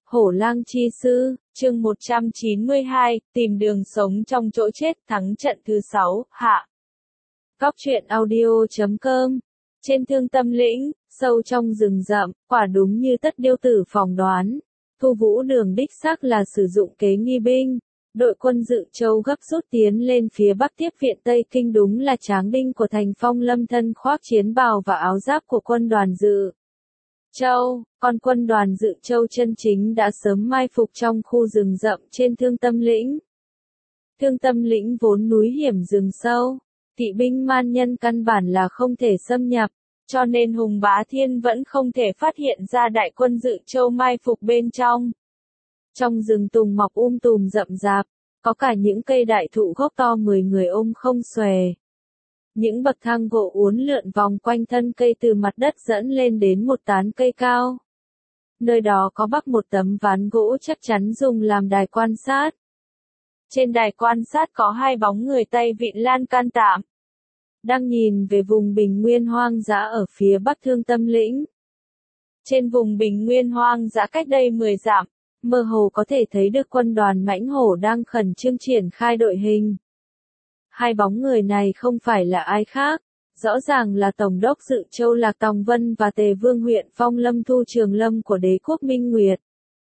Hổ lang chi sư, chương 192, tìm đường sống trong chỗ chết, thắng trận thứ 6, hạ. Góc truyện audio.com. Trên Thương Tâm Lĩnh, sâu trong rừng rậm, quả đúng như tất điêu tử phỏng đoán. Thu Vũ Đường đích xác là sử dụng kế nghi binh. Đội quân Dự Châu gấp rút tiến lên phía bắc tiếp viện Tây Kinh, đúng là tráng đinh của thành Phong Lâm thân khoác chiến bào và áo giáp của quân đoàn Dự Châu, còn quân đoàn Dự Châu chân chính đã sớm mai phục trong khu rừng rậm trên Thương Tâm Lĩnh. Thương Tâm Lĩnh vốn núi hiểm rừng sâu, kỵ binh man nhân căn bản là không thể xâm nhập, cho nên Hùng Bá Thiên vẫn không thể phát hiện ra đại quân Dự Châu mai phục bên trong. Trong rừng tùng mọc tùm rậm rạp, có cả những cây đại thụ gốc to 10 người ôm không xòe. Những bậc thang gỗ uốn lượn vòng quanh thân cây từ mặt đất dẫn lên đến một tán cây cao. Nơi đó có bắc một tấm ván gỗ chắc chắn dùng làm đài quan sát. Trên đài quan sát có hai bóng người tay vịn lan can tạm, đang nhìn về vùng bình nguyên hoang dã ở phía bắc Thương Tâm Lĩnh. Trên vùng bình nguyên hoang dã cách đây 10 dặm, mơ hồ có thể thấy được quân đoàn Mãnh Hổ đang khẩn trương triển khai đội hình. Hai bóng người này không phải là ai khác, rõ ràng là Tổng đốc Dự Châu Lạc Tòng Vân và Tề Vương huyện Phong Lâm Thu Trường Lâm của đế quốc Minh Nguyệt.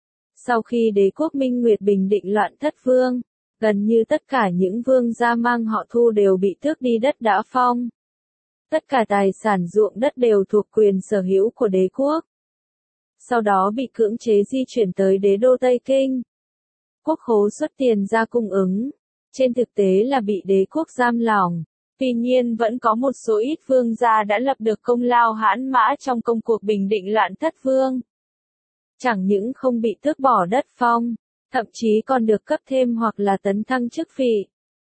Sau khi đế quốc Minh Nguyệt bình định loạn thất vương, gần như tất cả những vương gia mang họ Thu đều bị tước đi đất đã phong. Tất cả tài sản ruộng đất đều thuộc quyền sở hữu của đế quốc. Sau đó bị cưỡng chế di chuyển tới đế đô Tây Kinh. Quốc khố xuất tiền ra cung ứng, trên thực tế là bị đế quốc giam lỏng. Tuy nhiên vẫn có một số ít vương gia đã lập được công lao hãn mã trong công cuộc bình định loạn thất vương. Chẳng những không bị tước bỏ đất phong, thậm chí còn được cấp thêm hoặc là tấn thăng chức vị.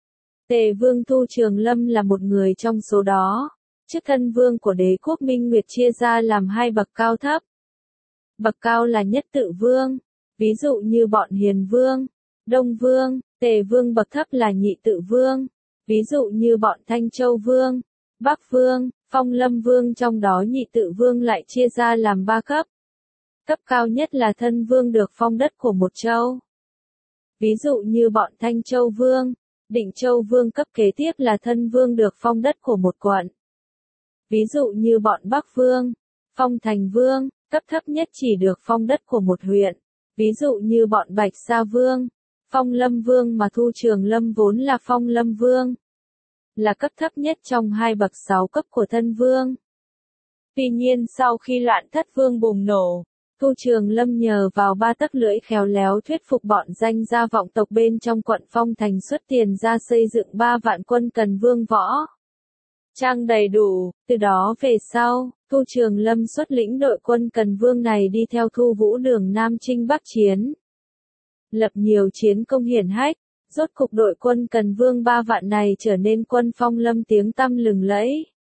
Tề Vương Thu Trường Lâm là một người trong số đó. Chức thân vương của đế quốc Minh Nguyệt chia ra làm hai bậc cao thấp. Bậc cao là nhất tự vương, ví dụ như bọn Hiền Vương, Đông Vương. Tề Vương bậc thấp là nhị tự vương, ví dụ như bọn Thanh Châu Vương, Bắc Vương, Phong Lâm Vương. Trong đó nhị tự vương lại chia ra làm 3 cấp. Cấp cao nhất là thân vương được phong đất của một châu. Ví dụ như bọn Thanh Châu Vương, Định Châu Vương. Cấp kế tiếp là thân vương được phong đất của một quận. Ví dụ như bọn Bắc Vương, Phong Thành Vương. Cấp thấp nhất chỉ được phong đất của một huyện. Ví dụ như bọn Bạch Sa Vương, Phong Lâm Vương. Mà Thu Trường Lâm vốn là Phong Lâm Vương, là cấp thấp nhất trong hai bậc 6 cấp của thân vương. Tuy nhiên sau khi loạn thất vương bùng nổ, Thu Trường Lâm nhờ vào 3 tấc lưỡi khéo léo thuyết phục bọn danh gia vọng tộc bên trong quận Phong Thành xuất tiền ra xây dựng 3 vạn quân cần vương võ trang đầy đủ. Từ đó về sau, Thu Trường Lâm xuất lĩnh đội quân cần vương này đi theo Thu Vũ Đường Nam Chinh Bắc chiến, lập nhiều chiến công hiển hách. Rốt cục đội quân cần vương 3 vạn này trở nên quân Phong Lâm tiếng tăm lừng lẫy.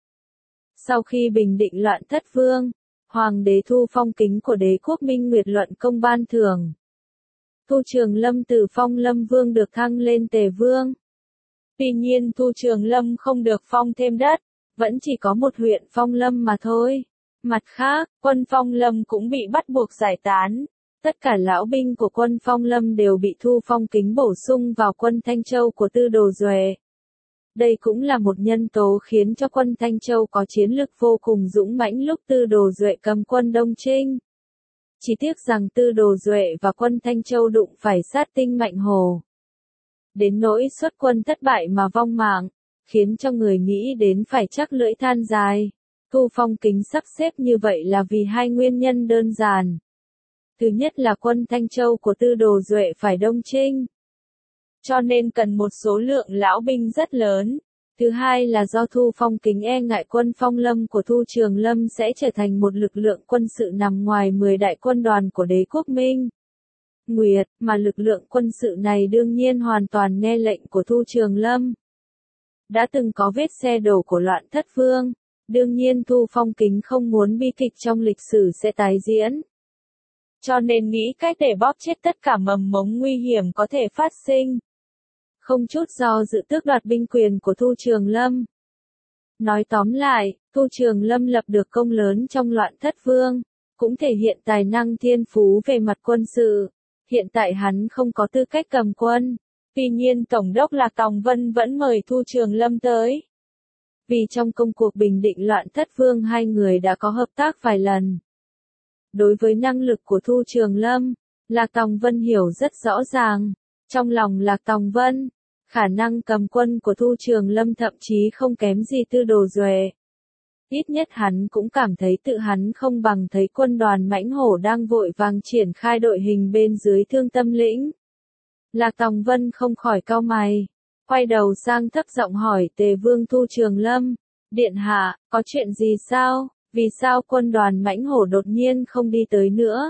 Sau khi bình định loạn thất vương, Hoàng đế Thu phong kính của đế quốc Minh Nguyệt luận công ban thưởng. Thu Trường Lâm từ Phong Lâm Vương được thăng lên Tề Vương. Tuy nhiên Thu Trường Lâm không được phong thêm đất, vẫn chỉ có một huyện Phong Lâm mà thôi. Mặt khác, quân Phong Lâm cũng bị bắt buộc giải tán. Tất cả lão binh của quân Phong Lâm đều bị Thu phong kính bổ sung vào quân Thanh Châu của Tư Đồ Duệ. Đây cũng là một nhân tố khiến cho quân Thanh Châu có chiến lực vô cùng dũng mãnh lúc Tư Đồ Duệ cầm quân Đông Trinh. Chỉ tiếc rằng Tư Đồ Duệ và quân Thanh Châu đụng phải sát tinh Mạnh Hồ. Đến nỗi xuất quân thất bại mà vong mạng, khiến cho người nghĩ đến phải chắc lưỡi than dài. Thu phong kính sắp xếp như vậy là vì hai nguyên nhân đơn giản. Thứ nhất là quân Thanh Châu của Tư Đồ Duệ phải Đông Trinh, cho nên cần một số lượng lão binh rất lớn. Thứ hai là do Thu phong kính e ngại quân Phong Lâm của Thu Trường Lâm sẽ trở thành một lực lượng quân sự nằm ngoài 10 đại quân đoàn của đế quốc Minh Nguyệt, mà lực lượng quân sự này đương nhiên hoàn toàn nghe lệnh của Thu Trường Lâm. Đã từng có vết xe đổ của loạn thất vương, đương nhiên Thu phong kính không muốn bi kịch trong lịch sử sẽ tái diễn. Cho nên nghĩ cách để bóp chết tất cả mầm mống nguy hiểm có thể phát sinh. Không chút do dự tước đoạt binh quyền của Thu Trường Lâm. Nói tóm lại, Thu Trường Lâm lập được công lớn trong loạn thất vương. cũng thể hiện tài năng thiên phú về mặt quân sự. Hiện tại hắn không có tư cách cầm quân. Tuy nhiên Tổng đốc Lạc Tòng Vân vẫn mời Thu Trường Lâm tới. Vì trong công cuộc bình định loạn Thất Vương hai người đã có hợp tác vài lần. Đối với năng lực của Thu Trường Lâm, Lạc Tòng Vân hiểu rất rõ ràng. Trong lòng Lạc Tòng Vân, khả năng cầm quân của Thu Trường Lâm thậm chí không kém gì Tư Đồ Duệ. Ít nhất hắn cũng cảm thấy tự hắn không bằng thấy quân đoàn Mãnh Hổ đang vội vàng triển khai đội hình bên dưới Thương Tâm Lĩnh. Lạc Tòng Vân không khỏi cau mày, quay đầu sang thấp giọng hỏi Tề Vương Thu Trường Lâm, điện hạ, có chuyện gì sao, vì sao quân đoàn Mãnh Hổ đột nhiên không đi tới nữa?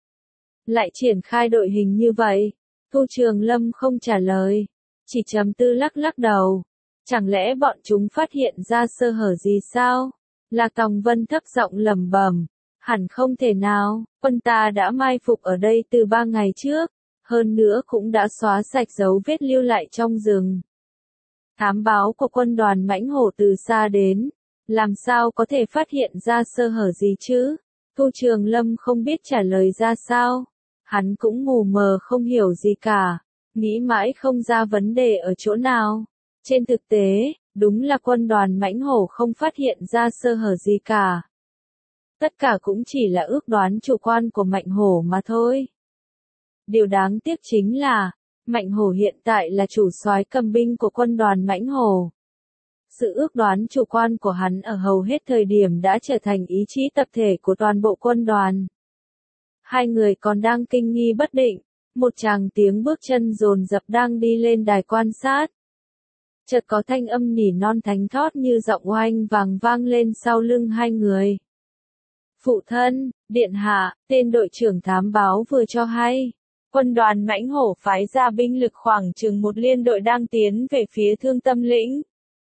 Lại triển khai đội hình như vậy? Thu Trường Lâm không trả lời, chỉ trầm tư lắc lắc đầu. Chẳng lẽ bọn chúng phát hiện ra sơ hở gì sao? Lạc Tòng Vân thấp giọng lẩm bẩm, hẳn không thể nào, quân ta đã mai phục ở đây từ 3 ngày trước, hơn nữa cũng đã xóa sạch dấu vết lưu lại trong rừng. Thám báo của quân đoàn Mãnh Hổ từ xa đến, làm sao có thể phát hiện ra sơ hở gì chứ? Thu Trường Lâm không biết trả lời ra sao, hắn cũng mù mờ không hiểu gì cả, nghĩ mãi không ra vấn đề ở chỗ nào. Trên thực tế, đúng là quân đoàn Mãnh Hổ không phát hiện ra sơ hở gì cả. Tất cả cũng chỉ là ước đoán chủ quan của Mạnh Hổ mà thôi. Điều đáng tiếc chính là, Mạnh Hổ hiện tại là chủ soái cầm binh của quân đoàn Mãnh Hổ. Sự ước đoán chủ quan của hắn ở hầu hết thời điểm đã trở thành ý chí tập thể của toàn bộ quân đoàn. Hai người còn đang kinh nghi bất định, một tràng tiếng bước chân dồn dập đang đi lên đài quan sát. Chợt có thanh âm nỉ non thánh thót như giọng oanh vàng vang lên sau lưng hai người. Phụ thân, điện hạ, tên đội trưởng thám báo vừa cho hay. Quân đoàn Mãnh Hổ phái ra binh lực khoảng chừng một liên đội đang tiến về phía Thương Tâm Lĩnh.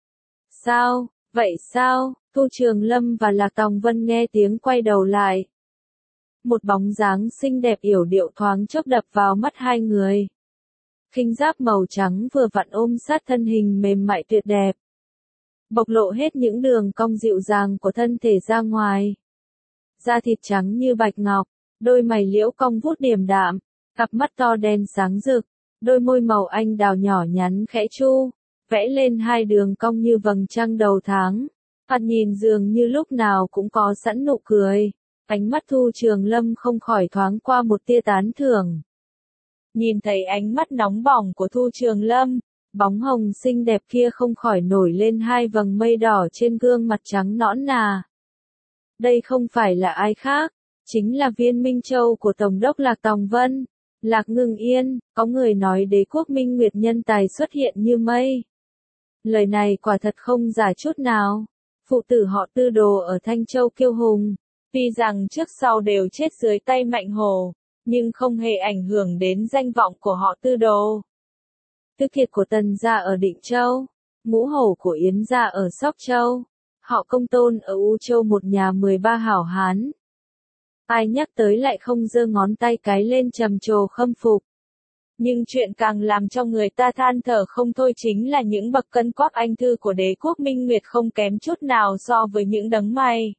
Sao, vậy sao? Thu Trường Lâm và Lạc Tòng Vân nghe tiếng quay đầu lại. Một bóng dáng xinh đẹp yểu điệu thoáng chốc đập vào mắt hai người. Khinh giáp màu trắng vừa vặn ôm sát thân hình mềm mại tuyệt đẹp. Bộc lộ hết những đường cong dịu dàng của thân thể ra ngoài. Da thịt trắng như bạch ngọc, đôi mày liễu cong vút điềm đạm, cặp mắt to đen sáng rực, đôi môi màu anh đào nhỏ nhắn khẽ chu, vẽ lên hai đường cong như vầng trăng đầu tháng. Thoạt nhìn dường như lúc nào cũng có sẵn nụ cười. Ánh mắt Thu Trường Lâm không khỏi thoáng qua một tia tán thưởng. Nhìn thấy ánh mắt nóng bỏng của Thu Trường Lâm, bóng hồng xinh đẹp kia không khỏi nổi lên hai vầng mây đỏ trên gương mặt trắng nõn nà. Đây không phải là ai khác, chính là Viên Minh Châu của Tổng đốc Lạc Tòng Vân, Lạc Ngưng Yên. Có người nói đế quốc Minh Nguyệt nhân tài xuất hiện như mây. Lời này quả thật không giả chút nào. Phụ tử họ Tư Đồ ở Thanh Châu kiêu hùng, tuy rằng trước sau đều chết dưới tay Mạnh Hổ, nhưng không hề ảnh hưởng đến danh vọng của họ Tư Đồ. Tư Kiệt của Tần gia ở Định Châu, Ngũ Hổ của Yến gia ở Sóc Châu, họ Công Tôn ở U Châu, một nhà 13 hảo hán. Ai nhắc tới lại không giơ ngón tay cái lên trầm trồ khâm phục. Nhưng chuyện càng làm cho người ta than thở không thôi chính là những bậc cân quắc anh thư của đế quốc Minh Nguyệt không kém chút nào so với những đấng mày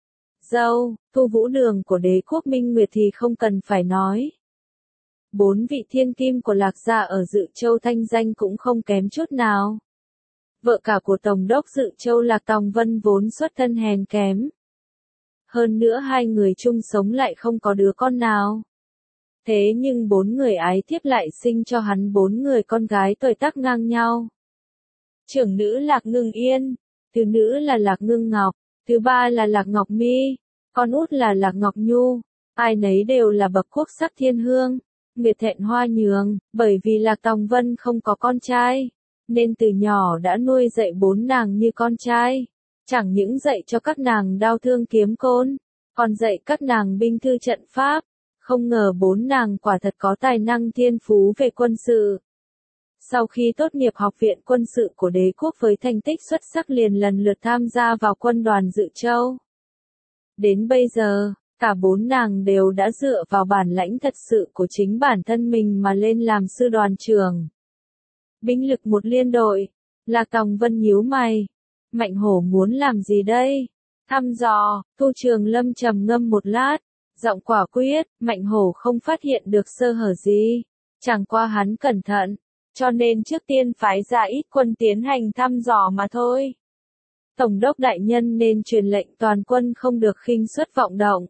râu, Thu Vũ Đường của đế quốc Minh Nguyệt thì không cần phải nói. 4 vị thiên kim của Lạc gia ở Dự Châu thanh danh cũng không kém chút nào. Vợ cả của Tổng đốc Dự Châu Lạc Tòng Vân vốn xuất thân hèn kém. Hơn nữa hai người chung sống lại không có đứa con nào. Thế nhưng 4 người ái thiếp lại sinh cho hắn 4 người con gái tuổi tác ngang nhau. Trưởng nữ Lạc Ngưng Yên, thứ nữ là Lạc Ngưng Ngọc, thứ ba là Lạc Ngọc Mi, con út là Lạc Ngọc Nhu, ai nấy đều là bậc quốc sắc thiên hương, Nguyệt thẹn hoa nhường. Bởi vì Lạc Tòng Vân không có con trai, nên từ nhỏ đã nuôi dạy 4 nàng như con trai. Chẳng những dạy cho các nàng đao thương kiếm côn, còn dạy các nàng binh thư trận pháp. Không ngờ 4 nàng quả thật có tài năng thiên phú về quân sự. Sau khi tốt nghiệp học viện quân sự của đế quốc với thành tích xuất sắc liền lần lượt tham gia vào quân đoàn Dự Châu. Đến bây giờ, cả 4 nàng đều đã dựa vào bản lãnh thật sự của chính bản thân mình mà lên làm sư đoàn trưởng. Binh lực một liên đội, Lạc Tòng Vân nhíu mày. Mạnh Hổ muốn làm gì đây? Thăm dò. Thu Trường Lâm trầm ngâm một lát, giọng quả quyết, Mạnh Hổ không phát hiện được sơ hở gì. Chẳng qua hắn cẩn thận, cho nên trước tiên phái ra ít quân tiến hành thăm dò mà thôi. Tổng đốc đại nhân nên truyền lệnh toàn quân không được khinh suất vọng động.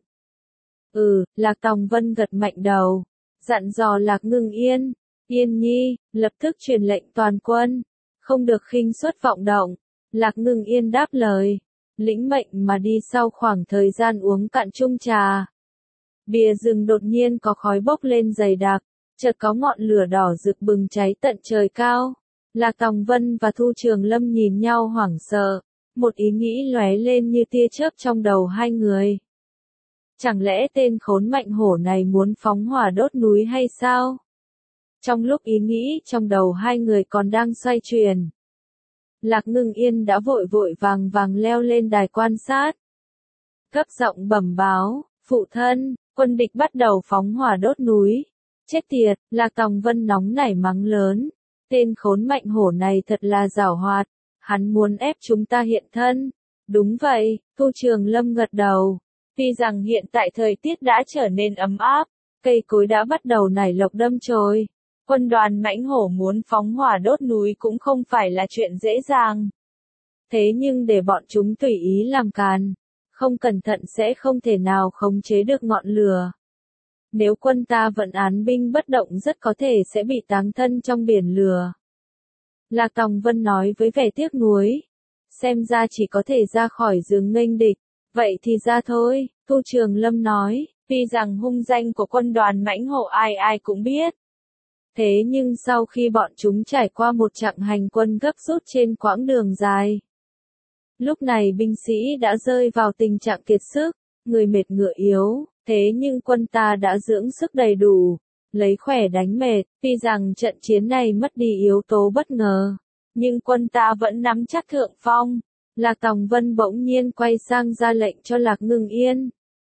Lạc Tòng Vân gật mạnh đầu, dặn dò Lạc Ngưng Yên, Yên Nhi, lập tức truyền lệnh toàn quân, không được khinh suất vọng động. Lạc Ngưng Yên đáp lời, lĩnh mệnh mà đi. Sau khoảng thời gian uống cạn chung trà, bìa rừng đột nhiên có khói bốc lên dày đặc, chợt có ngọn lửa đỏ rực bừng cháy tận trời cao. Lạc Tòng Vân và Thu Trường Lâm nhìn nhau hoảng sợ, một ý nghĩ lóe lên như tia chớp trong đầu hai người. Chẳng lẽ tên khốn Mạnh Hổ này muốn phóng hỏa đốt núi hay sao? Trong lúc ý nghĩ trong đầu hai người còn đang xoay chuyển, Lạc Ngưng Yên đã vội vội vàng vàng leo lên đài quan sát. Gấp giọng bẩm báo, phụ thân, quân địch bắt đầu phóng hỏa đốt núi. Chết tiệt, Lạc Tòng Vân nóng nảy mắng lớn. Tên khốn Mạnh Hổ này thật là giảo hoạt, hắn muốn ép chúng ta hiện thân. Đúng vậy, Thu Trường Lâm gật đầu. Tuy rằng hiện tại thời tiết đã trở nên ấm áp, cây cối đã bắt đầu nảy lộc đâm chồi. Quân đoàn Mãnh Hổ muốn phóng hỏa đốt núi cũng không phải là chuyện dễ dàng. Thế nhưng để bọn chúng tùy ý làm càn, không cẩn thận sẽ không thể nào khống chế được ngọn lửa. Nếu quân ta vận án binh bất động rất có thể sẽ bị táng thân trong biển lửa. Lạc Tòng Vân nói với vẻ tiếc nuối. Xem ra chỉ có thể ra khỏi rừng nghênh địch. Vậy thì ra thôi, Thu Trường Lâm nói, tuy rằng hung danh của quân đoàn Mãnh Hổ ai ai cũng biết. Thế nhưng sau khi bọn chúng trải qua một chặng hành quân gấp rút trên quãng đường dài, lúc này binh sĩ đã rơi vào tình trạng kiệt sức, người mệt ngựa yếu, thế nhưng quân ta đã dưỡng sức đầy đủ, lấy khỏe đánh mệt. Tuy rằng trận chiến này mất đi yếu tố bất ngờ, nhưng quân ta vẫn nắm chắc thượng phong. Lạc Tòng Vân bỗng nhiên quay sang ra lệnh cho Lạc Ngưng Yên.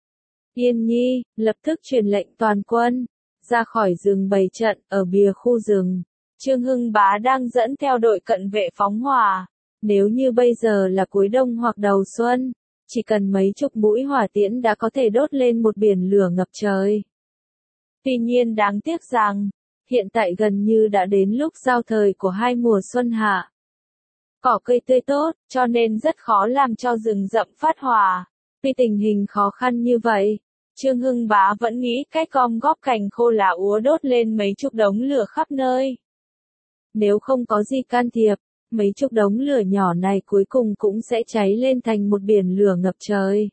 Yên Nhi, lập tức truyền lệnh toàn quân, ra khỏi rừng bày trận. Ở bìa khu rừng, Trương Hưng Bá đang dẫn theo đội cận vệ phóng hỏa. Nếu như bây giờ là cuối đông hoặc đầu xuân, chỉ cần mấy chục mũi hỏa tiễn đã có thể đốt lên một biển lửa ngập trời. Tuy nhiên đáng tiếc rằng, hiện tại gần như đã đến lúc giao thời của hai mùa xuân hạ. Cỏ cây tươi tốt, cho nên rất khó làm cho rừng rậm phát hỏa. Tuy tình hình khó khăn như vậy, Trương Hưng Bá vẫn nghĩ cách gom góp cành khô lá úa đốt lên mấy chục đống lửa khắp nơi. Nếu không có gì can thiệp, mấy chục đống lửa nhỏ này cuối cùng cũng sẽ cháy lên thành một biển lửa ngập trời.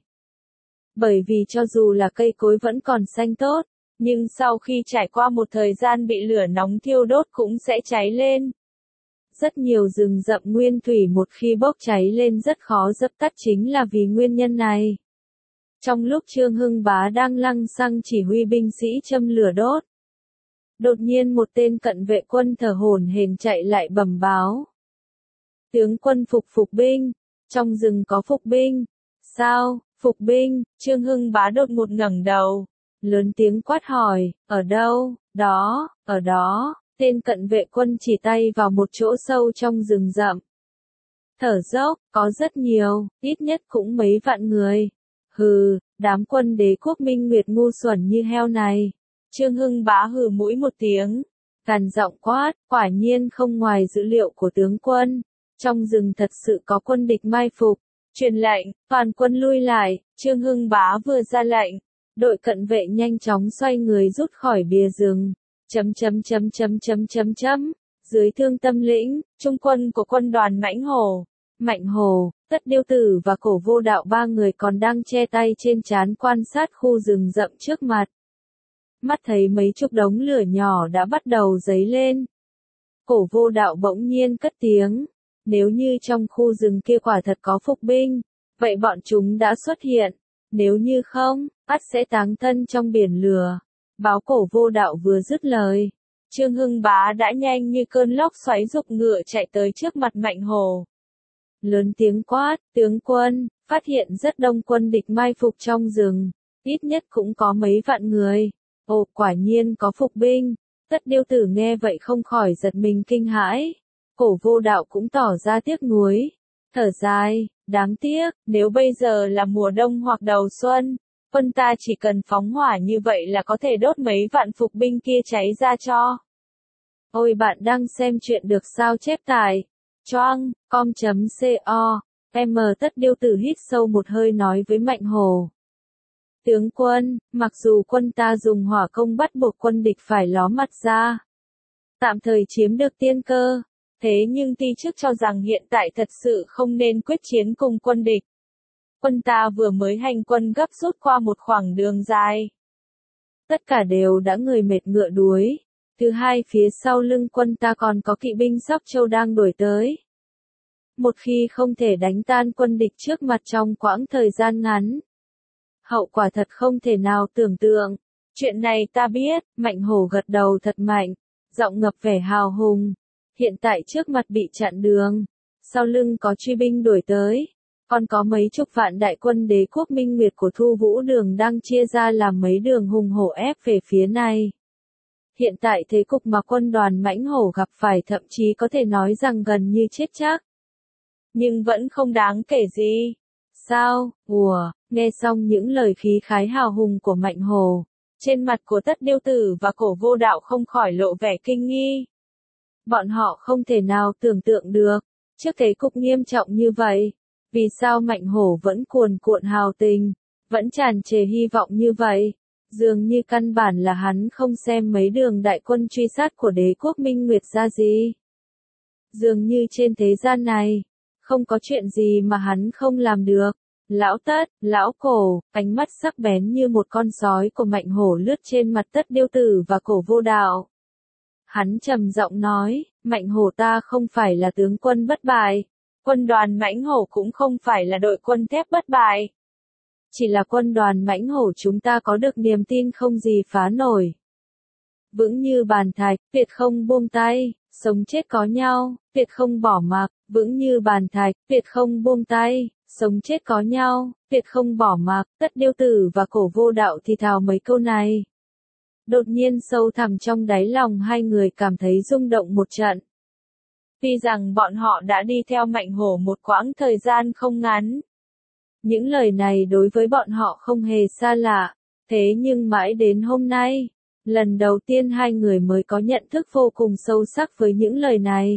Bởi vì cho dù là cây cối vẫn còn xanh tốt, nhưng sau khi trải qua một thời gian bị lửa nóng thiêu đốt cũng sẽ cháy lên. Rất nhiều rừng rậm nguyên thủy một khi bốc cháy lên rất khó dập tắt chính là vì nguyên nhân này. Trong lúc Trương Hưng Bá đang lăng xăng chỉ huy binh sĩ châm lửa đốt, đột nhiên một tên cận vệ quân thở hổn hển chạy lại bẩm báo. Tướng quân phục binh, trong rừng có phục binh. Sao, phục binh? Trương Hưng Bá đột ngột ngẩng đầu, lớn tiếng quát hỏi, ở đâu? Đó, ở đó. Tên cận vệ quân chỉ tay vào một chỗ sâu trong rừng rậm. Thở dốc, có rất nhiều, ít nhất cũng mấy vạn người. Hừ, đám quân đế quốc Minh Nguyệt ngu xuẩn như heo này. Trương Hưng Bá hừ mũi một tiếng, gằn giọng quát, quả nhiên không ngoài dữ liệu của tướng quân. Trong rừng thật sự có quân địch mai phục. Truyền lệnh, toàn quân lui lại. Trương Hưng Bá vừa ra lệnh, đội cận vệ nhanh chóng xoay người rút khỏi bìa rừng. Dưới Thương Tâm Lĩnh, trung quân của quân đoàn Mạnh Hổ, Tất Điêu Tử và Cổ Vô Đạo ba người còn đang che tay trên trán quan sát khu rừng rậm trước mặt. Mắt thấy mấy chục đống lửa nhỏ đã bắt đầu dấy lên. Cổ Vô Đạo bỗng nhiên cất tiếng. Nếu như trong khu rừng kia quả thật có phục binh, vậy bọn chúng đã xuất hiện. Nếu như không, ắt sẽ táng thân trong biển lửa. Báo Cổ Vô Đạo vừa dứt lời, Trương Hưng Bá đã nhanh như cơn lốc xoáy giục ngựa chạy tới trước mặt Mạnh Hổ. Lớn tiếng quát, tướng quân, phát hiện rất đông quân địch mai phục trong rừng, ít nhất cũng có mấy vạn người. Ồ, quả nhiên có phục binh. Tất Điêu Tử nghe vậy không khỏi giật mình kinh hãi. Cổ Vô Đạo cũng tỏ ra tiếc nuối, thở dài, đáng tiếc, nếu bây giờ là mùa đông hoặc đầu xuân, Quân ta chỉ cần phóng hỏa như vậy là có thể đốt mấy vạn phục binh kia cháy ra cho. Ôi bạn đang xem chuyện được sao chép tại choang.com.co. Tất Điêu Tử hít sâu một hơi nói với Mạnh Hổ. Tướng quân, mặc dù quân ta dùng hỏa công bắt buộc quân địch phải ló mặt ra, tạm thời chiếm được tiên cơ, thế nhưng ti chức cho rằng hiện tại thật sự không nên quyết chiến cùng quân địch. Quân ta vừa mới hành quân gấp rút qua một khoảng đường dài. Tất cả đều đã người mệt ngựa đuối. Thứ hai, phía sau lưng quân ta còn có kỵ binh Sóc Châu đang đuổi tới. Một khi không thể đánh tan quân địch trước mặt trong quãng thời gian ngắn, hậu quả thật không thể nào tưởng tượng. Chuyện này ta biết, Mạnh Hổ gật đầu thật mạnh, giọng ngập vẻ hào hùng. Hiện tại trước mặt bị chặn đường, sau lưng có truy binh đuổi tới, còn có mấy chục vạn đại quân Đế quốc Minh Nguyệt của Thu Vũ Đường đang chia ra làm mấy đường hùng hổ ép về phía này. Hiện tại thế cục mà quân đoàn Mãnh Hổ gặp phải thậm chí có thể nói rằng gần như chết chắc. Nhưng vẫn không đáng kể gì. Sao? Nghe xong những lời khí khái hào hùng của Mạnh Hổ, trên mặt của Tất Điêu Tử và Cổ Vô Đạo không khỏi lộ vẻ kinh nghi. Bọn họ không thể nào tưởng tượng được, trước thế cục nghiêm trọng như vậy, vì sao Mạnh Hổ vẫn cuồn cuộn hào tình, vẫn tràn trề hy vọng như vậy. Dường như căn bản là hắn không xem mấy đường đại quân truy sát của Đế quốc Minh Nguyệt ra gì. Dường như trên thế gian này, không có chuyện gì mà hắn không làm được. Lão Tất, Lão Cổ, ánh mắt sắc bén như một con sói của Mạnh Hổ lướt trên mặt Tất Điêu Tử và Cổ Vô Đạo. Hắn trầm giọng nói, Mạnh Hổ ta không phải là tướng quân bất bại, quân đoàn Mãnh Hổ cũng không phải là đội quân thép bất bại. Chỉ là quân đoàn Mãnh Hổ chúng ta có được niềm tin không gì phá nổi. Vững như bàn thạch, tuyệt không buông tay, sống chết có nhau, tuyệt không bỏ mặc, vững như bàn thạch, tuyệt không buông tay, sống chết có nhau, tuyệt không bỏ mặc. Tất Điêu Tử và Cổ Vô Đạo thì thào mấy câu này. Đột nhiên sâu thẳm trong đáy lòng hai người cảm thấy rung động một trận. Tuy rằng bọn họ đã đi theo Mạnh Hổ một quãng thời gian không ngắn. Những lời này đối với bọn họ không hề xa lạ, thế nhưng mãi đến hôm nay, lần đầu tiên hai người mới có nhận thức vô cùng sâu sắc với những lời này.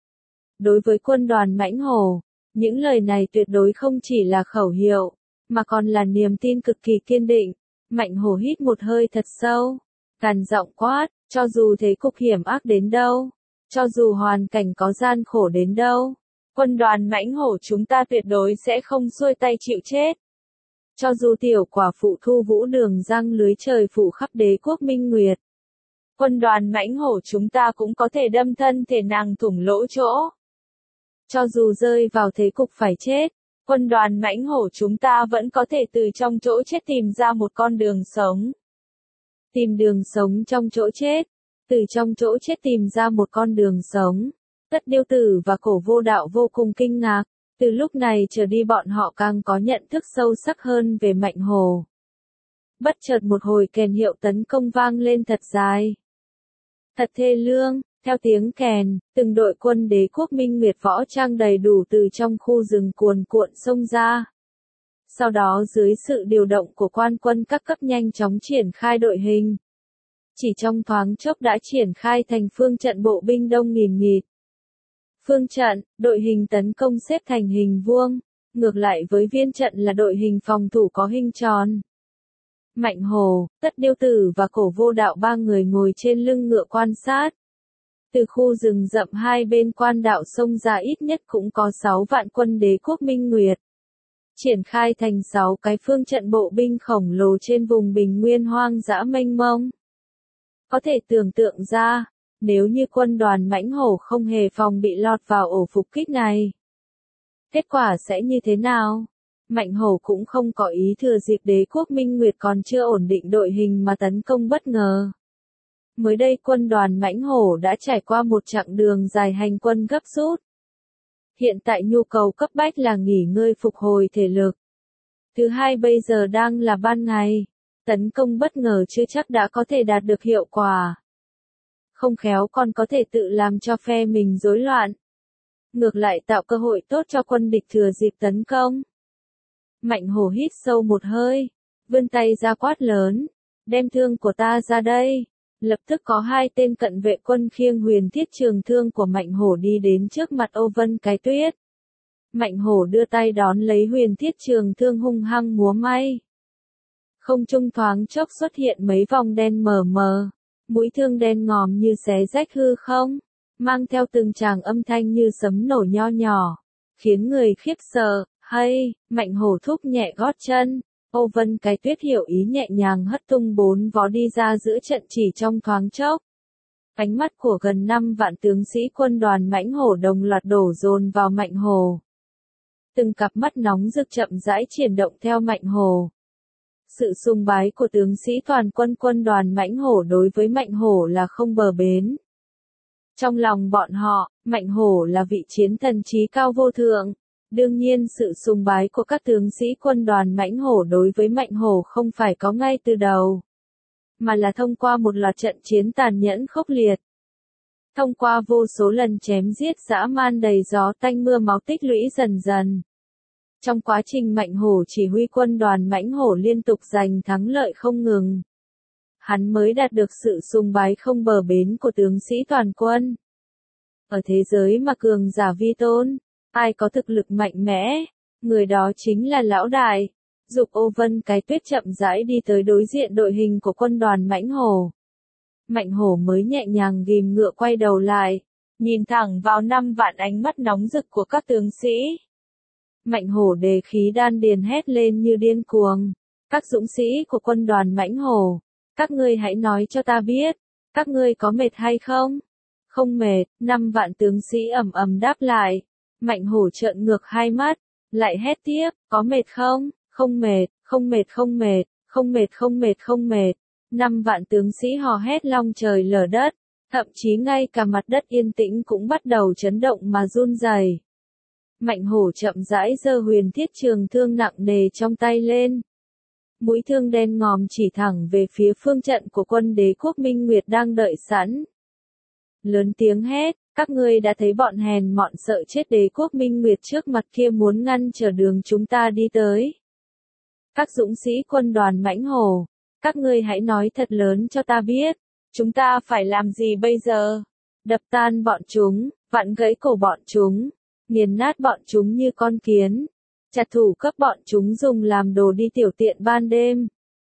Đối với quân đoàn Mãnh Hổ, những lời này tuyệt đối không chỉ là khẩu hiệu, mà còn là niềm tin cực kỳ kiên định. Mạnh Hổ hít một hơi thật sâu, gằn giọng quát, cho dù thế cục hiểm ác đến đâu, cho dù hoàn cảnh có gian khổ đến đâu, quân đoàn Mãnh Hổ chúng ta tuyệt đối sẽ không xuôi tay chịu chết. Cho dù tiểu quả phụ Thu Vũ Đường răng lưới trời phủ khắp Đế quốc Minh Nguyệt, quân đoàn Mãnh Hổ chúng ta cũng có thể đâm thân thể nàng thủng lỗ chỗ. Cho dù rơi vào thế cục phải chết, quân đoàn Mãnh Hổ chúng ta vẫn có thể từ trong chỗ chết tìm ra một con đường sống. Tìm đường sống trong chỗ chết, từ trong chỗ chết tìm ra một con đường sống. Tất Điêu Tử và Cổ Vô Đạo vô cùng kinh ngạc, từ lúc này trở đi bọn họ càng có nhận thức sâu sắc hơn về Mạnh Hổ. Bất chợt một hồi kèn hiệu tấn công vang lên thật dài. Thật thê lương, theo tiếng kèn, từng đội quân Đế quốc Minh Nguyệt võ trang đầy đủ từ trong khu rừng cuồn cuộn xông ra. Sau đó dưới sự điều động của quan quân các cấp nhanh chóng triển khai đội hình. Chỉ trong thoáng chốc đã triển khai thành phương trận bộ binh đông nghìn nghịt. Phương trận, đội hình tấn công xếp thành hình vuông, ngược lại với viên trận là đội hình phòng thủ có hình tròn. Mạnh Hổ, Tất Điêu Tử và Cổ Vô Đạo ba người ngồi trên lưng ngựa quan sát. Từ khu rừng rậm hai bên quan đạo sông ra ít nhất cũng có 6 vạn quân Đế quốc Minh Nguyệt. Triển khai thành 6 cái phương trận bộ binh khổng lồ trên vùng bình nguyên hoang dã mênh mông. Có thể tưởng tượng ra, nếu như quân đoàn Mãnh Hổ không hề phòng bị lọt vào ổ phục kích này, kết quả sẽ như thế nào? Mạnh Hổ cũng không có ý thừa dịp Đế quốc Minh Nguyệt còn chưa ổn định đội hình mà tấn công bất ngờ. Mới đây quân đoàn Mãnh Hổ đã trải qua một chặng đường dài hành quân gấp rút. Hiện tại nhu cầu cấp bách là nghỉ ngơi phục hồi thể lực. Thứ hai, bây giờ đang là ban ngày, tấn công bất ngờ chưa chắc đã có thể đạt được hiệu quả. Không khéo còn có thể tự làm cho phe mình rối loạn. Ngược lại tạo cơ hội tốt cho quân địch thừa dịp tấn công. Mạnh Hổ hít sâu một hơi, vươn tay ra quát lớn, đem thương của ta ra đây. Lập tức có hai tên cận vệ quân khiêng huyền thiết trường thương của Mạnh Hổ đi đến trước mặt Âu Vân Cái Tuyết. Mạnh Hổ đưa tay đón lấy huyền thiết trường thương hung hăng múa may. Không trung thoáng chốc xuất hiện mấy vòng đen mờ mờ, mũi thương đen ngòm như xé rách hư không, mang theo từng tràng âm thanh như sấm nổ nho nhỏ, khiến người khiếp sợ. Hay, Mạnh Hổ thúc nhẹ gót chân, Âu Vân Cái Tuyết hiểu ý nhẹ nhàng hất tung bốn vó đi ra giữa trận chỉ trong thoáng chốc. Ánh mắt của gần 5 vạn tướng sĩ quân đoàn Mãnh Hổ đồng loạt đổ dồn vào Mạnh Hổ. Từng cặp mắt nóng rực chậm rãi chuyển động theo Mạnh Hổ. Sự sùng bái của tướng sĩ toàn quân quân đoàn Mãnh Hổ đối với Mạnh Hổ là không bờ bến. Trong lòng bọn họ, Mạnh Hổ là vị chiến thần trí cao vô thượng. Đương nhiên sự sùng bái của các tướng sĩ quân đoàn Mãnh Hổ đối với Mạnh Hổ không phải có ngay từ đầu, mà là thông qua một loạt trận chiến tàn nhẫn khốc liệt. Thông qua vô số lần chém giết dã man đầy gió tanh mưa máu tích lũy dần dần. Trong quá trình Mạnh Hổ chỉ huy quân đoàn Mãnh Hổ liên tục giành thắng lợi không ngừng, hắn mới đạt được sự sùng bái không bờ bến của tướng sĩ toàn quân. Ở thế giới mà cường giả vi tôn, ai có thực lực mạnh mẽ, người đó chính là lão đại. Dục Âu Vân Cái Tuyết chậm rãi đi tới đối diện đội hình của quân đoàn Mãnh Hổ. Mạnh Hổ mới nhẹ nhàng ghim ngựa quay đầu lại, nhìn thẳng vào 5 vạn ánh mắt nóng rực của các tướng sĩ. Mạnh Hổ đề khí đan điền hét lên như điên cuồng. Các dũng sĩ của quân đoàn Mãnh Hổ, các ngươi hãy nói cho ta biết, các ngươi có mệt hay không? Không mệt, 5 vạn tướng sĩ ầm ầm đáp lại. Mạnh Hổ trợn ngược hai mắt, lại hét tiếp, có mệt không? Không mệt, không mệt không mệt, không mệt không mệt không mệt. 5 vạn tướng sĩ hò hét long trời lở đất, thậm chí ngay cả mặt đất yên tĩnh cũng bắt đầu chấn động mà run rẩy. Mạnh Hổ chậm rãi giơ huyền thiết trường thương nặng nề trong tay lên. Mũi thương đen ngòm chỉ thẳng về phía phương trận của quân đế quốc Minh Nguyệt đang đợi sẵn. Lớn tiếng hét, các ngươi đã thấy bọn hèn mọn sợ chết đế quốc Minh Nguyệt trước mặt kia muốn ngăn trở đường chúng ta đi tới. Các dũng sĩ quân đoàn Mãnh Hổ, các ngươi hãy nói thật lớn cho ta biết, chúng ta phải làm gì bây giờ? Đập tan bọn chúng, vặn gãy cổ bọn chúng, nghiền nát bọn chúng như con kiến, chặt thủ cấp bọn chúng dùng làm đồ đi tiểu tiện ban đêm.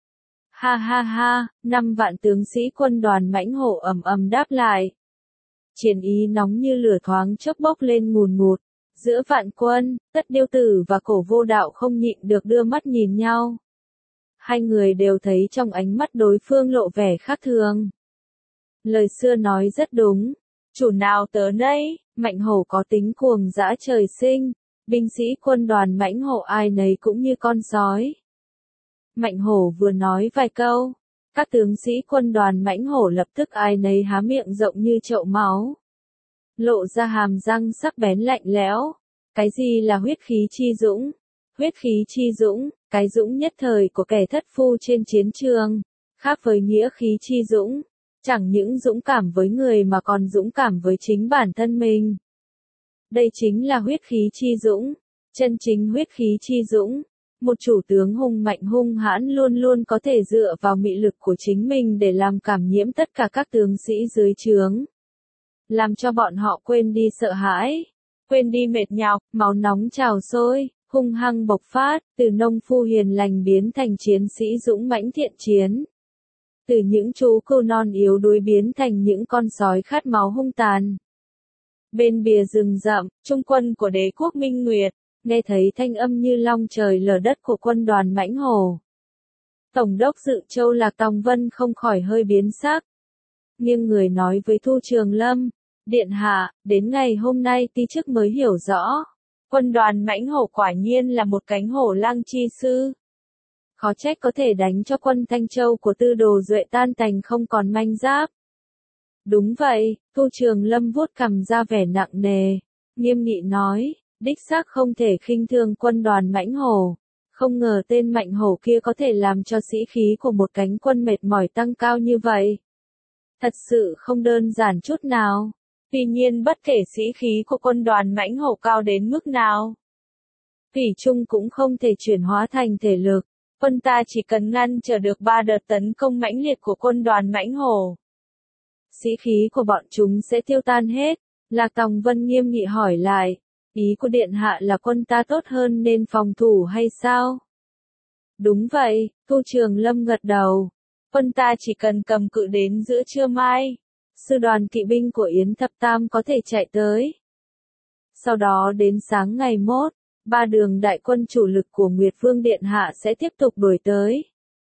Ha ha ha, 5 vạn tướng sĩ quân đoàn Mãnh Hổ ầm ầm đáp lại. Chiến ý nóng như lửa thoáng chốc bốc lên ngùn ngụt. Giữa vạn quân, Tất Điêu Tử và Cổ Vô Đạo không nhịn được đưa mắt nhìn nhau. Hai người đều thấy trong ánh mắt đối phương lộ vẻ khác thường. Lời xưa nói rất đúng. Chủ nào tớ nấy, Mạnh Hổ có tính cuồng dã trời sinh. Binh sĩ quân đoàn Mãnh Hổ ai nấy cũng như con sói. Mạnh Hổ vừa nói vài câu, các tướng sĩ quân đoàn Mãnh Hổ lập tức ai nấy há miệng rộng như chậu máu, lộ ra hàm răng sắc bén lạnh lẽo. Cái gì là huyết khí chi dũng? Huyết khí chi dũng, cái dũng nhất thời của kẻ thất phu trên chiến trường, khác với nghĩa khí chi dũng, chẳng những dũng cảm với người mà còn dũng cảm với chính bản thân mình. Đây chính là huyết khí chi dũng, chân chính huyết khí chi dũng. Một chủ tướng hùng mạnh hung hãn luôn luôn có thể dựa vào mị lực của chính mình để làm cảm nhiễm tất cả các tướng sĩ dưới trướng, làm cho bọn họ quên đi sợ hãi, quên đi mệt nhọc, máu nóng trào sôi, hung hăng bộc phát, từ nông phu hiền lành biến thành chiến sĩ dũng mãnh thiện chiến. Từ những chú cừu non yếu đuối biến thành những con sói khát máu hung tàn. Bên bìa rừng rậm, trung quân của đế quốc Minh Nguyệt, nghe thấy thanh âm như long trời lở đất của quân đoàn Mãnh Hổ. Tổng đốc Dự Châu Lạc Tòng Vân không khỏi hơi biến sắc. Nhưng người nói với Thu Trường Lâm, Điện hạ, đến ngày hôm nay ti chức mới hiểu rõ. Quân đoàn Mãnh Hổ quả nhiên là một cánh hổ lang chi sư. Khó trách có thể đánh cho quân Thanh Châu của Tư Đồ Duệ tan tành không còn manh giáp. Đúng vậy, Thu Trường Lâm vuốt cằm ra vẻ nặng nề, nghiêm nghị nói, đích xác không thể khinh thường quân đoàn Mãnh Hổ. Không ngờ tên Mạnh Hổ kia có thể làm cho sĩ khí của một cánh quân mệt mỏi tăng cao như vậy. Thật sự không đơn giản chút nào. Tuy nhiên bất kể sĩ khí của quân đoàn Mãnh Hổ cao đến mức nào, thủy chung cũng không thể chuyển hóa thành thể lực. Quân ta chỉ cần ngăn trở được 3 đợt tấn công mãnh liệt của quân đoàn Mãnh Hổ. Sĩ khí của bọn chúng sẽ tiêu tan hết. Lạc Tòng Vân nghiêm nghị hỏi lại, ý của điện hạ là quân ta tốt hơn nên phòng thủ hay sao? Đúng vậy, Thu Trường Lâm gật đầu. Quân ta chỉ cần cầm cự đến giữa trưa mai, sư đoàn kỵ binh của Yến Thập Tam có thể chạy tới. Sau đó đến sáng ngày mốt, 3 đường đại quân chủ lực của Nguyệt Vương Điện Hạ sẽ tiếp tục đuổi tới.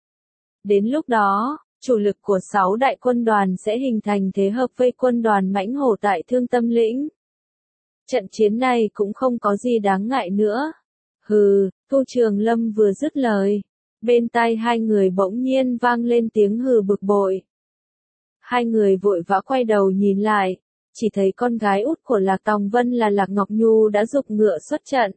Đến lúc đó, chủ lực của 6 đại quân đoàn sẽ hình thành thế hợp vây quân đoàn Mãnh Hổ tại Thương Tâm Lĩnh. Trận chiến này cũng không có gì đáng ngại nữa. Hừ, Thu Trường Lâm vừa dứt lời, bên tai hai người bỗng nhiên vang lên tiếng hừ bực bội. Hai người vội vã quay đầu nhìn lại, chỉ thấy con gái út của Lạc Tòng Vân là Lạc Ngọc Nhu đã giục ngựa xuất trận.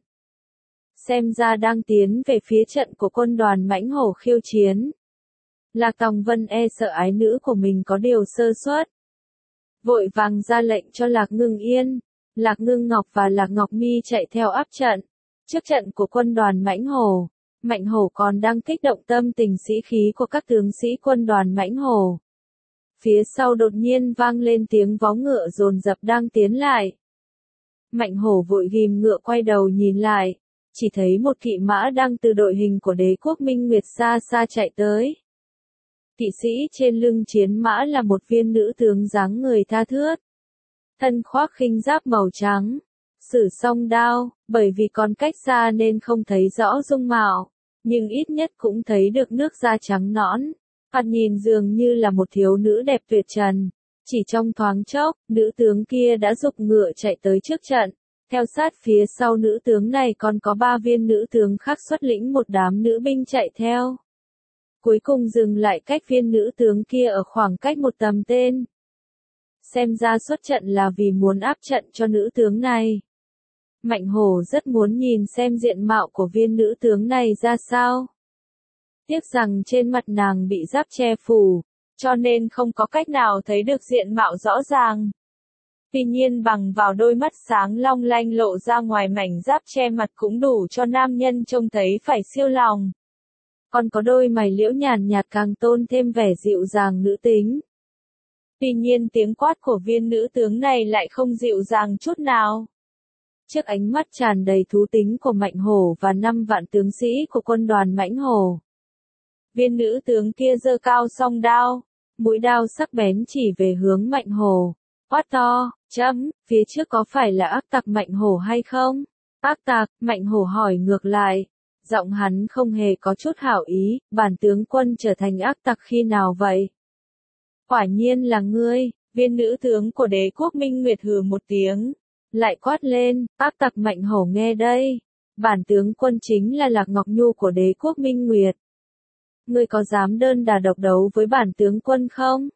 Xem ra đang tiến về phía trận của quân đoàn Mãnh Hổ khiêu chiến. Lạc Tòng Vân e sợ ái nữ của mình có điều sơ suất, vội vàng ra lệnh cho Lạc Ngưng Yên, Lạc Ngưng Ngọc và Lạc Ngọc Mi chạy theo áp trận. Trước trận của quân đoàn Mãnh Hổ, Mạnh Hổ còn đang kích động tâm tình sĩ khí của các tướng sĩ quân đoàn Mãnh Hổ. Phía sau đột nhiên vang lên tiếng vó ngựa dồn dập đang tiến lại. Mạnh Hổ vội ghim ngựa quay đầu nhìn lại, chỉ thấy một kỵ mã đang từ đội hình của Đế quốc Minh Nguyệt xa xa chạy tới. Kỵ sĩ trên lưng chiến mã là một viên nữ tướng dáng người tha thướt, thân khoác khinh giáp màu trắng, sử song đao, bởi vì còn cách xa nên không thấy rõ dung mạo, nhưng ít nhất cũng thấy được nước da trắng nõn. Thoạt nhìn dường như là một thiếu nữ đẹp tuyệt trần. Chỉ trong thoáng chốc, nữ tướng kia đã giục ngựa chạy tới trước trận. Theo sát phía sau nữ tướng này còn có 3 viên nữ tướng khác xuất lĩnh một đám nữ binh chạy theo. Cuối cùng dừng lại cách viên nữ tướng kia ở khoảng cách một tầm tên. Xem ra xuất trận là vì muốn áp trận cho nữ tướng này. Mạnh Hổ rất muốn nhìn xem diện mạo của viên nữ tướng này ra sao. Tiếc rằng trên mặt nàng bị giáp che phủ, cho nên không có cách nào thấy được diện mạo rõ ràng. Tuy nhiên bằng vào đôi mắt sáng long lanh lộ ra ngoài mảnh giáp che mặt cũng đủ cho nam nhân trông thấy phải siêu lòng. Còn có đôi mày liễu nhàn nhạt càng tôn thêm vẻ dịu dàng nữ tính. Tuy nhiên tiếng quát của viên nữ tướng này lại không dịu dàng chút nào. Trước ánh mắt tràn đầy thú tính của Mạnh Hổ và 5 vạn tướng sĩ của quân đoàn Mãnh Hổ, viên nữ tướng kia giơ cao song đao, mũi đao sắc bén chỉ về hướng Mạnh Hổ, quát to, phía trước có phải là ác tặc Mạnh Hổ hay không? Ác tặc, Mạnh Hổ hỏi ngược lại, giọng hắn không hề có chút hảo ý, bản tướng quân trở thành ác tặc khi nào vậy? Quả nhiên là ngươi, viên nữ tướng của Đế quốc Minh Nguyệt hừ một tiếng, lại quát lên, ác tặc Mạnh Hổ nghe đây, bản tướng quân chính là Lạc Ngọc Nhu của Đế quốc Minh Nguyệt. Ngươi có dám đơn đà độc đấu với bản tướng quân không?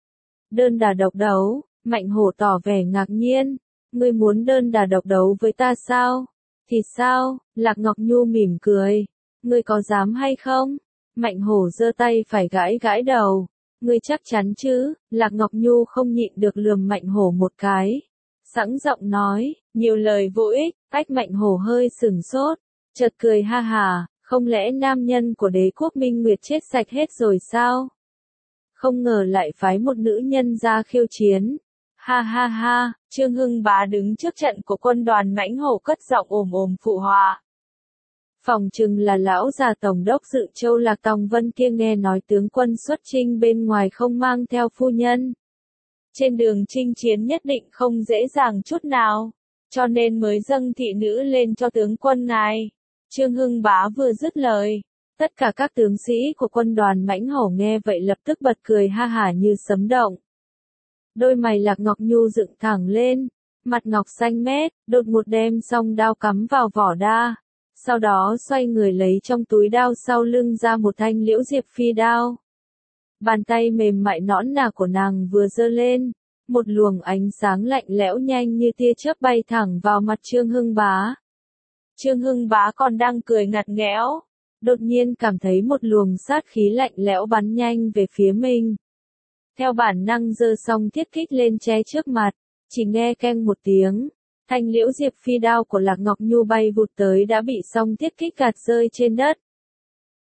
Đơn đà độc đấu, Mạnh Hổ tỏ vẻ ngạc nhiên, ngươi muốn đơn đà độc đấu với ta sao? Thì sao? Lạc Ngọc Nhu mỉm cười, ngươi có dám hay không? Mạnh Hổ giơ tay phải gãi gãi đầu, ngươi chắc chắn chứ? Lạc Ngọc Nhu không nhịn được lườm Mạnh Hổ một cái, sẵn giọng nói, nhiều lời vô ích. Cách Mạnh Hổ hơi sửng sốt, chợt cười ha hà. Không lẽ nam nhân của Đế quốc Minh Nguyệt chết sạch hết rồi sao? Không ngờ lại phái một nữ nhân ra khiêu chiến. Ha ha ha, Trương Hưng Bá đứng trước trận của quân đoàn Mãnh Hổ cất giọng ồm ồm phụ họa. Phòng chừng là lão già tổng đốc Dự Châu Lạc Tòng Vân kia nghe nói tướng quân xuất chinh bên ngoài không mang theo phu nhân. Trên đường chinh chiến nhất định không dễ dàng chút nào, cho nên mới dâng thị nữ lên cho tướng quân ngài. Trương Hưng Bá vừa dứt lời, tất cả các tướng sĩ của quân đoàn Mãnh Hổ nghe vậy lập tức bật cười ha hả như sấm động. Đôi mày Lạc Ngọc Nhu dựng thẳng lên, mặt ngọc xanh mét, đột ngột đem song đao cắm vào vỏ đa, sau đó xoay người lấy trong túi đao sau lưng ra một thanh liễu diệp phi đao. Bàn tay mềm mại nõn nà của nàng vừa giơ lên, một luồng ánh sáng lạnh lẽo nhanh như tia chớp bay thẳng vào mặt Trương Hưng Bá. Trương Hưng Bá còn đang cười ngặt nghẽo, đột nhiên cảm thấy một luồng sát khí lạnh lẽo bắn nhanh về phía mình. Theo bản năng giơ song thiết kích lên che trước mặt, chỉ nghe keng một tiếng, thanh liễu diệp phi đao của Lạc Ngọc Nhu bay vụt tới đã bị song thiết kích gạt rơi trên đất.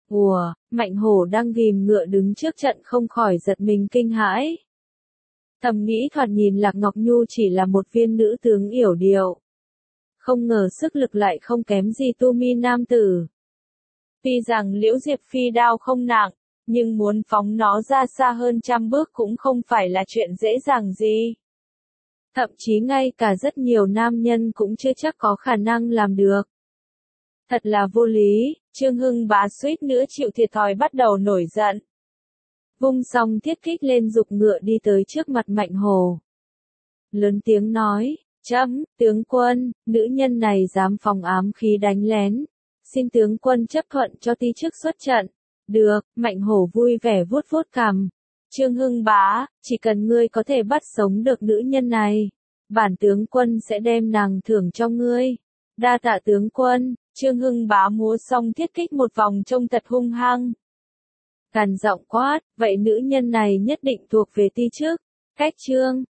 Ủa, Mạnh Hổ đang ghìm ngựa đứng trước trận không khỏi giật mình kinh hãi. Thầm nghĩ thoạt nhìn Lạc Ngọc Nhu chỉ là một viên nữ tướng yểu điệu. Không ngờ sức lực lại không kém gì tu mi nam tử. Tuy rằng Liễu Diệp Phi đao không nặng, nhưng muốn phóng nó ra xa hơn 100 bước cũng không phải là chuyện dễ dàng gì. Thậm chí ngay cả rất nhiều nam nhân cũng chưa chắc có khả năng làm được. Thật là vô lý, Trương Hưng Bá suýt nữa chịu thiệt thòi bắt đầu nổi giận. Vung xong thiết kích lên giục ngựa đi tới trước mặt Mạnh Hổ. Lớn tiếng nói, chấm, tướng quân, nữ nhân này dám phóng ám khí đánh lén. Xin tướng quân chấp thuận cho ti chức xuất trận. Được, Mạnh Hổ vui vẻ vuốt vuốt cằm. Trương Hưng Bá, chỉ cần ngươi có thể bắt sống được nữ nhân này, bản tướng quân sẽ đem nàng thưởng cho ngươi. Đa tạ tướng quân. Trương Hưng Bá múa xong thiết kích một vòng trông thật hung hăng. Gằn giọng quát, vậy nữ nhân này nhất định thuộc về ti chức. Cách Trương